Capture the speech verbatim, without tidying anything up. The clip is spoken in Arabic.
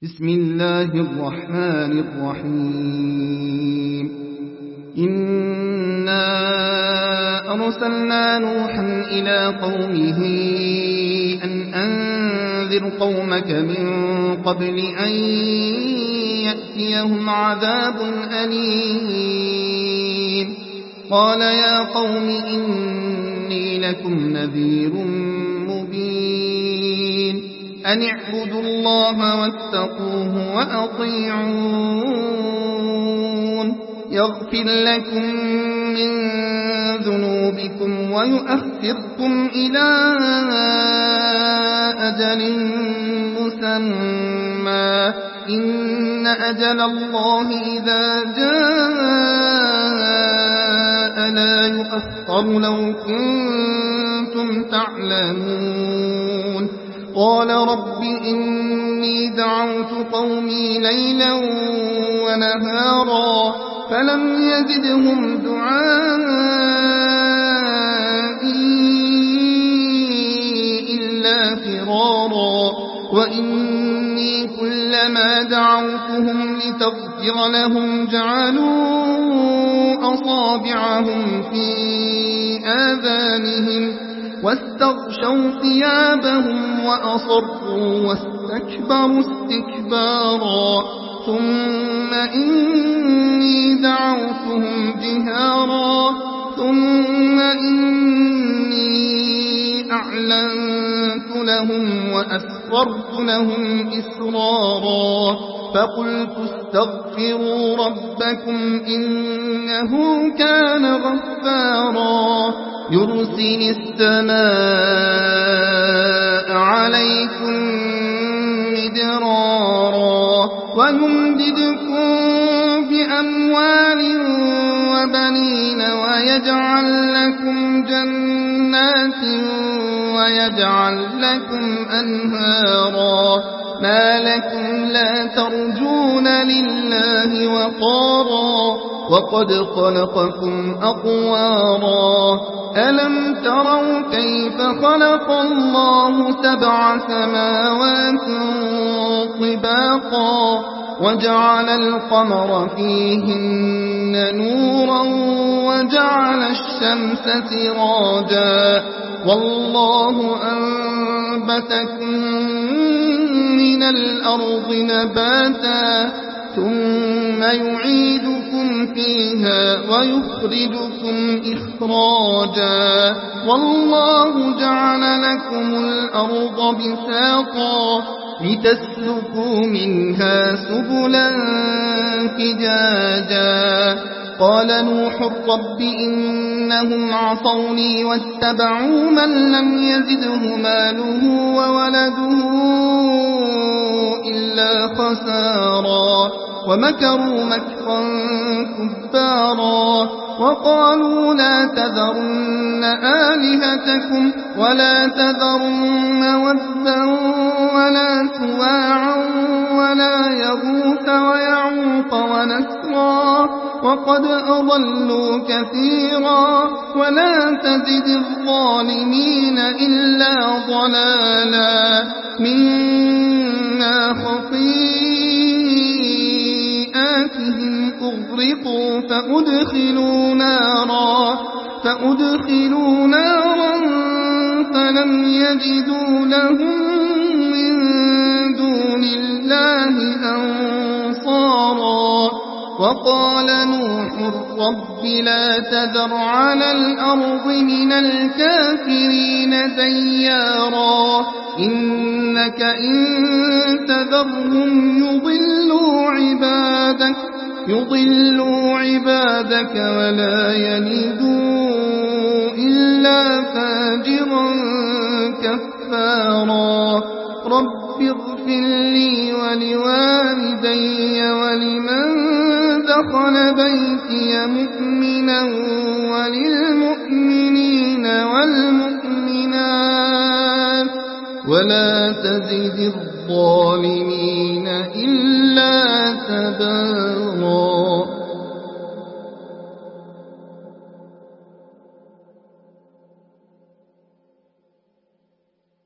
بسم الله الرحمن الرحيم إنا أرسلنا نوحا إلى قومه أن أنذر قومك من قبل أن يأتيهم عذاب أليم قال يا قوم إني لكم نذير مبين أن اعبدوا الله واتقوه وأطيعون يغفر لكم من ذنوبكم ويؤخركم إلى أجل مسمى إن أجل الله إذا جاء لا يؤخر لو كنتم تعلمون قال رب إني دعوت قومي ليلا ونهارا فلم يزدهم دعائي إلا فرارا وإني كلما دعوتهم لتغفر لهم جعلوا أصابعهم في آذانهم واستغشوا ثيابهم وأصروا واستكبروا استكبارا ثم إني دعوتهم جهارا ثم إني أعلنت لهم وأسررت لهم إسرارا فقلت استغفروا ربكم إنه كان غفارا يرسل السماء عليكم مدرارا ويمددكم بأموال وبنين ويجعل لكم جنات ويجعل لكم أنهارا ما لكم لا ترجون لله وقارا وقد خلقكم أطوارا ألم تروا كيف خلق الله سبع سماوات طباقا وجعل القمر فيهن نورا وجعل الشمس سراجا والله أنبتكم من الأرض نباتا ثم يعيدكم فيها ويخرجكم إخراجا والله جعل لكم الأرض بساطا لتسلكوا منها سبلا فجاجا قال نوح رب إنهم عصوني واتبعوا من لم يزده ماله وولده إلا خسارا ومكروا مكرا كبارا وقالوا لا تذرن آلهتكم ولا تذرن ودا ولا سواعا ولا يغوث ويعوق ونسرا وقد أضلوا كثيرا ولا تزد الظالمين إلا ضلالا منا خطيئاتهم أغرقوا فأدخلوا نارا فأدخلوا نارا فلم يجدوا لهم من دون الله أنصارا وقال نوح رب لا تذر على الأرض من الكافرين ديارا إنك إن تذرهم يضلوا عبادك يضلوا عبادك ولا يلدوا إلا فاجرا كفارا رب اغفر لي ولوالدي ولمن دخل بيتي مؤمنا وللمؤمنين والمؤمنات ولا تزد الظالمين إلا تبارا.